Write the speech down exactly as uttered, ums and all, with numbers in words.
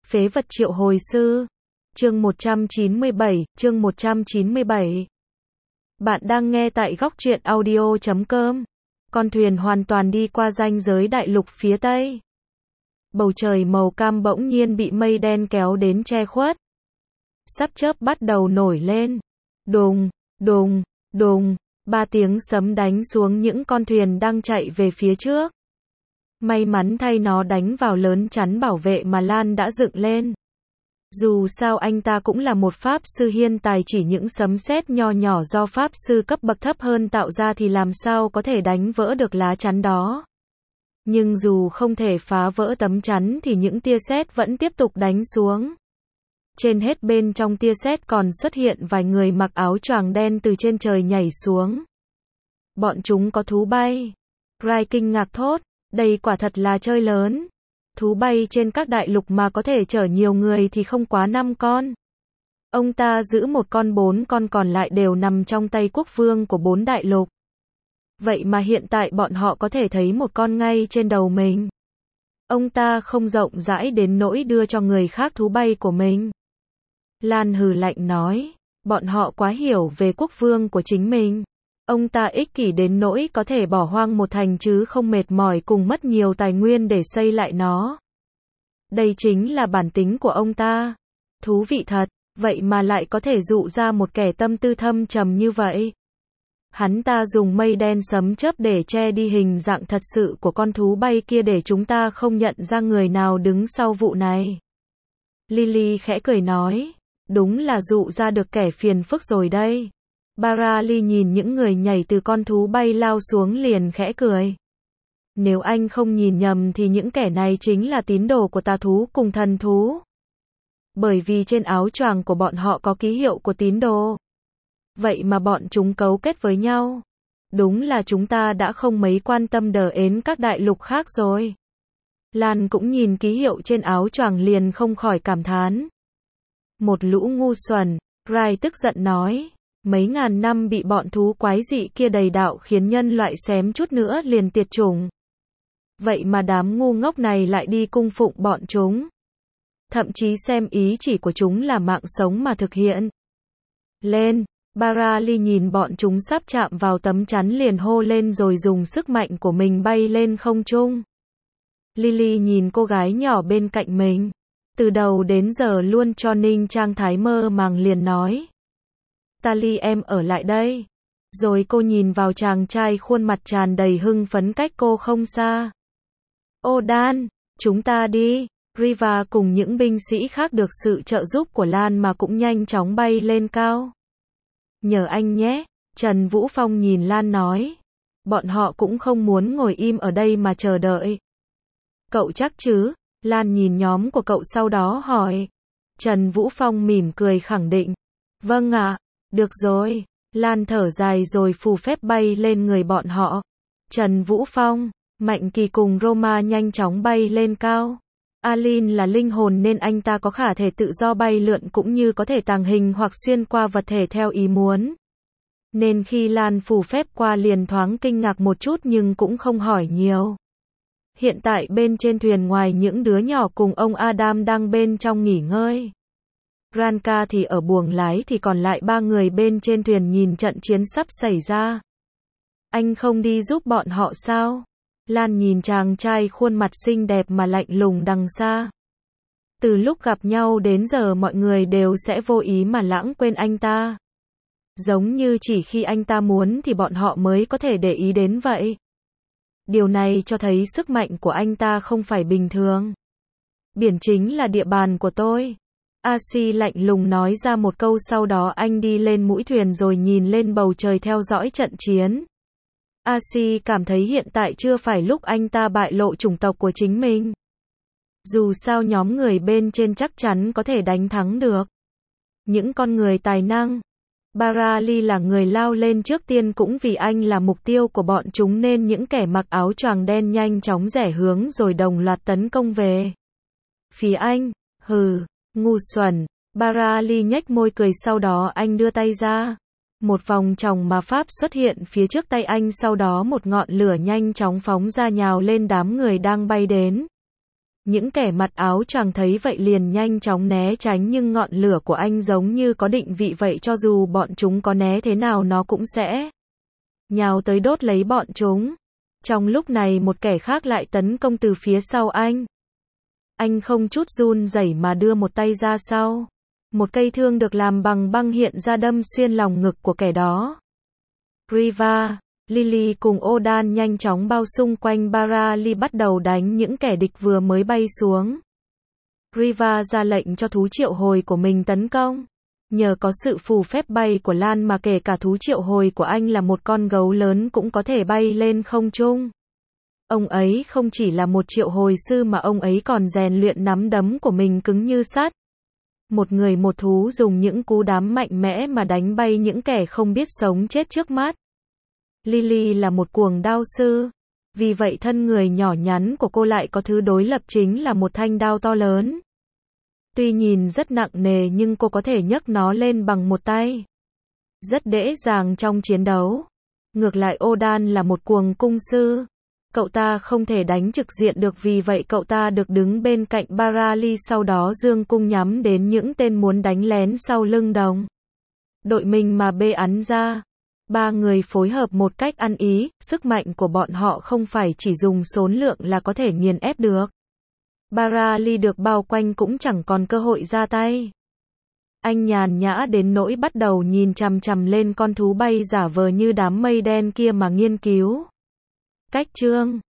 Phế vật triệu hồi sư. Chương một trăm chín mươi bảy, chương một trăm chín mươi bảy. Bạn đang nghe tại góc truyện audio chấm com. Con thuyền hoàn toàn đi qua ranh giới đại lục phía tây. Bầu trời màu cam bỗng nhiên bị mây đen kéo đến che khuất. Sắp chớp bắt đầu nổi lên. Đùng, đùng, đùng, ba tiếng sấm đánh xuống những con thuyền đang chạy về phía trước. May mắn thay nó đánh vào lớn chắn bảo vệ mà Lan đã dựng lên. Dù sao anh ta cũng là một pháp sư hiên tài, chỉ những sấm sét nho nhỏ do pháp sư cấp bậc thấp hơn tạo ra thì làm sao có thể đánh vỡ được lá chắn đó. Nhưng dù không thể phá vỡ tấm chắn thì những tia sét vẫn tiếp tục đánh xuống. Trên hết bên trong tia sét còn xuất hiện vài người mặc áo choàng đen từ trên trời nhảy xuống. Bọn chúng có thú bay. Rai kinh ngạc thốt, đây quả thật là chơi lớn. Thú bay trên các đại lục mà có thể chở nhiều người thì không quá năm con. Ông ta giữ một con, bốn con còn lại đều nằm trong tay quốc vương của bốn đại lục. Vậy mà hiện tại bọn họ có thể thấy một con ngay trên đầu mình. Ông ta không rộng rãi đến nỗi đưa cho người khác thú bay của mình. Lan hừ lạnh nói, bọn họ quá hiểu về quốc vương của chính mình. Ông ta ích kỷ đến nỗi có thể bỏ hoang một thành chứ không mệt mỏi cùng mất nhiều tài nguyên để xây lại nó. Đây chính là bản tính của ông ta. Thú vị thật, vậy mà lại có thể dụ ra một kẻ tâm tư thâm trầm như vậy. Hắn ta dùng mây đen sấm chớp để che đi hình dạng thật sự của con thú bay kia để chúng ta không nhận ra người nào đứng sau vụ này. Lily khẽ cười nói, đúng là dụ ra được kẻ phiền phức rồi đây. Barali nhìn những người nhảy từ con thú bay lao xuống liền khẽ cười. Nếu anh không nhìn nhầm thì những kẻ này chính là tín đồ của tà thú cùng thần thú. Bởi vì trên áo choàng của bọn họ có ký hiệu của tín đồ. Vậy mà bọn chúng cấu kết với nhau. Đúng là chúng ta đã không mấy quan tâm đờ ến các đại lục khác rồi. Lan cũng nhìn ký hiệu trên áo choàng liền không khỏi cảm thán. Một lũ ngu xuẩn, Rai tức giận nói. Mấy ngàn năm bị bọn thú quái dị kia đầy đạo khiến nhân loại xém chút nữa liền tiệt chủng. Vậy mà đám ngu ngốc này lại đi cung phụng bọn chúng. Thậm chí xem ý chỉ của chúng là mạng sống mà thực hiện. Lên, Barali nhìn bọn chúng sắp chạm vào tấm chắn liền hô lên rồi dùng sức mạnh của mình bay lên không trung. Lily nhìn cô gái nhỏ bên cạnh mình. Từ đầu đến giờ luôn cho Ninh Trang thái mơ màng liền nói. Tali em ở lại đây. Rồi cô nhìn vào chàng trai khuôn mặt tràn đầy hưng phấn cách cô không xa. Ô Dan, chúng ta đi. Riva cùng những binh sĩ khác được sự trợ giúp của Lan mà cũng nhanh chóng bay lên cao. Nhờ anh nhé, Trần Vũ Phong nhìn Lan nói. Bọn họ cũng không muốn ngồi im ở đây mà chờ đợi. Cậu chắc chứ? Lan nhìn nhóm của cậu sau đó hỏi. Trần Vũ Phong mỉm cười khẳng định. Vâng ạ. Được rồi, Lan thở dài rồi phù phép bay lên người bọn họ. Trần Vũ Phong, Mạnh Kỳ cùng Roma nhanh chóng bay lên cao. Alin là linh hồn nên anh ta có khả thể tự do bay lượn cũng như có thể tàng hình hoặc xuyên qua vật thể theo ý muốn. Nên khi Lan phù phép qua liền thoáng kinh ngạc một chút nhưng cũng không hỏi nhiều. Hiện tại bên trên thuyền ngoài những đứa nhỏ cùng ông Adam đang bên trong nghỉ ngơi. Ranka thì ở buồng lái thì còn lại ba người bên trên thuyền nhìn trận chiến sắp xảy ra. Anh không đi giúp bọn họ sao? Lan nhìn chàng trai khuôn mặt xinh đẹp mà lạnh lùng đằng xa. Từ lúc gặp nhau đến giờ mọi người đều sẽ vô ý mà lãng quên anh ta. Giống như chỉ khi anh ta muốn thì bọn họ mới có thể để ý đến vậy. Điều này cho thấy sức mạnh của anh ta không phải bình thường. Biển chính là địa bàn của tôi. Asi lạnh lùng nói ra một câu, sau đó anh đi lên mũi thuyền rồi nhìn lên bầu trời theo dõi trận chiến. Asi cảm thấy hiện tại chưa phải lúc anh ta bại lộ chủng tộc của chính mình. Dù sao nhóm người bên trên chắc chắn có thể đánh thắng được. Những con người tài năng. Barali là người lao lên trước tiên cũng vì anh là mục tiêu của bọn chúng nên những kẻ mặc áo choàng đen nhanh chóng rẽ hướng rồi đồng loạt tấn công về phía anh. Hừ. Ngu xuẩn, Barali nhếch môi cười sau đó anh đưa tay ra. Một vòng tròng ma pháp xuất hiện phía trước tay anh, sau đó một ngọn lửa nhanh chóng phóng ra nhào lên đám người đang bay đến. Những kẻ mặc áo choàng thấy vậy liền nhanh chóng né tránh, nhưng ngọn lửa của anh giống như có định vị vậy, cho dù bọn chúng có né thế nào nó cũng sẽ nhào tới đốt lấy bọn chúng. Trong lúc này một kẻ khác lại tấn công từ phía sau anh. Anh không chút run rẩy mà đưa một tay ra sau. Một cây thương được làm bằng băng hiện ra đâm xuyên lòng ngực của kẻ đó. Riva, Lily cùng Odan nhanh chóng bao xung quanh Barali bắt đầu đánh những kẻ địch vừa mới bay xuống. Riva ra lệnh cho thú triệu hồi của mình tấn công. Nhờ có sự phù phép bay của Lan mà kể cả thú triệu hồi của anh là một con gấu lớn cũng có thể bay lên không trung. Ông ấy không chỉ là một triệu hồi sư mà ông ấy còn rèn luyện nắm đấm của mình cứng như sắt. Một người một thú dùng những cú đấm mạnh mẽ mà đánh bay những kẻ không biết sống chết trước mắt. Lily là một cuồng đao sư. Vì vậy thân người nhỏ nhắn của cô lại có thứ đối lập chính là một thanh đao to lớn. Tuy nhìn rất nặng nề nhưng cô có thể nhấc nó lên bằng một tay. Rất dễ dàng trong chiến đấu. Ngược lại Odan là một cuồng cung sư. Cậu ta không thể đánh trực diện được, vì vậy cậu ta được đứng bên cạnh Barali, sau đó giương cung nhắm đến những tên muốn đánh lén sau lưng đồng đội mình mà bê ắn ra. Ba người phối hợp một cách ăn ý, sức mạnh của bọn họ không phải chỉ dùng số lượng là có thể nghiền ép được. Barali được bao quanh cũng chẳng còn cơ hội ra tay. Anh nhàn nhã đến nỗi bắt đầu nhìn chằm chằm lên con thú bay giả vờ như đám mây đen kia mà nghiên cứu cách chương.